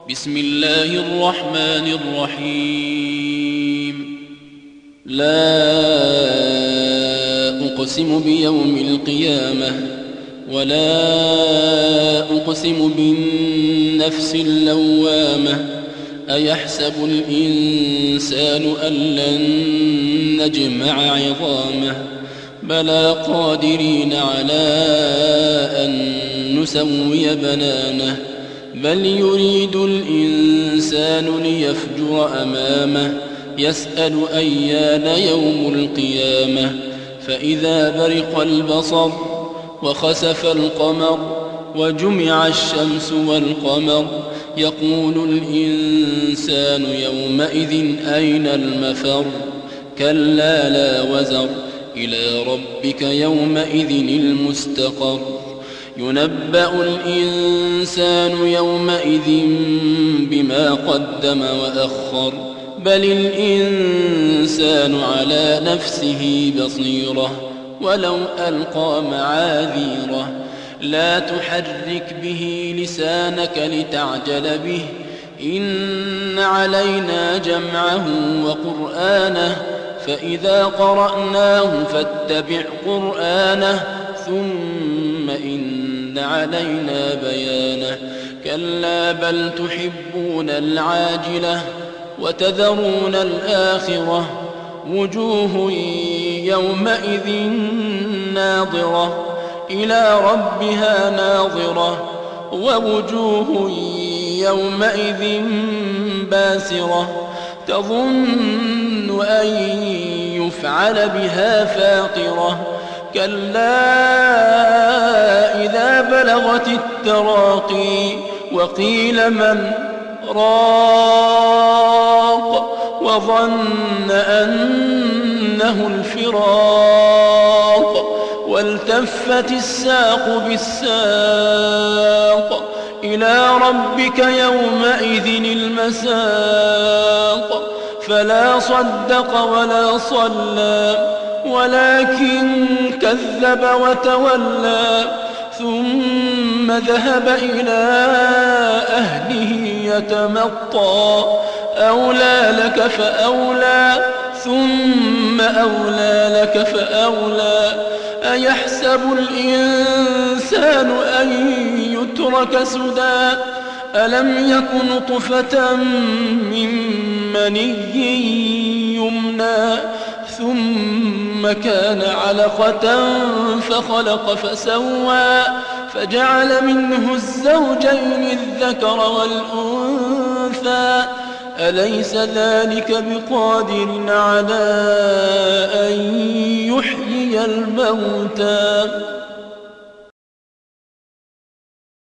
بسم الله الرحمن الرحيم. لا أقسم بيوم القيامة ولا أقسم بالنفس اللوامة أيحسب الإنسان أن لن نجمع عظامه بلى قادرين على أن نسوي بنانه بل يريد الإنسان ليفجر أمامه يسأل أيان يوم القيامة فإذا برق البصر وخسف القمر وجمع الشمس والقمر يقول الإنسان يومئذ أين المفر كلا لا وزر إلى ربك يومئذ المستقر ينبأ الإنسان يومئذ بما قدم وأخر بل الإنسان على نفسه بصيرة ولو ألقى معاذيره لا تحرك به لسانك لتعجل به إن علينا جمعه وقرآنه فإذا قرأناه فاتبع قرآنه ثم إن علينا بيانه كلا بل تحبون العاجلة وتذرون الآخرة وجوه يومئذ ناظرة إلى ربها ناظرة ووجوه يومئذ باسرة تظن أن يفعل بها فاقرة كلا إذا بلغت التراقي وقيل من راق وظن أنه الفراق والتفت الساق بالساق إلى ربك يومئذ المساق فلا صدق ولا صلى ولكن كذب وتولى ثم ذهب إلى أهله يتمطى أولى لك فأولى ثم أولى لك فأولى أيحسب الإنسان أن يترك سدى ألم يك نطفة من مني يمنى ثم كان علقة فخلق فسوى فجعل منه الزوجين الذكر والأنثى أليس ذلك بقادر على أن يحيي الموتى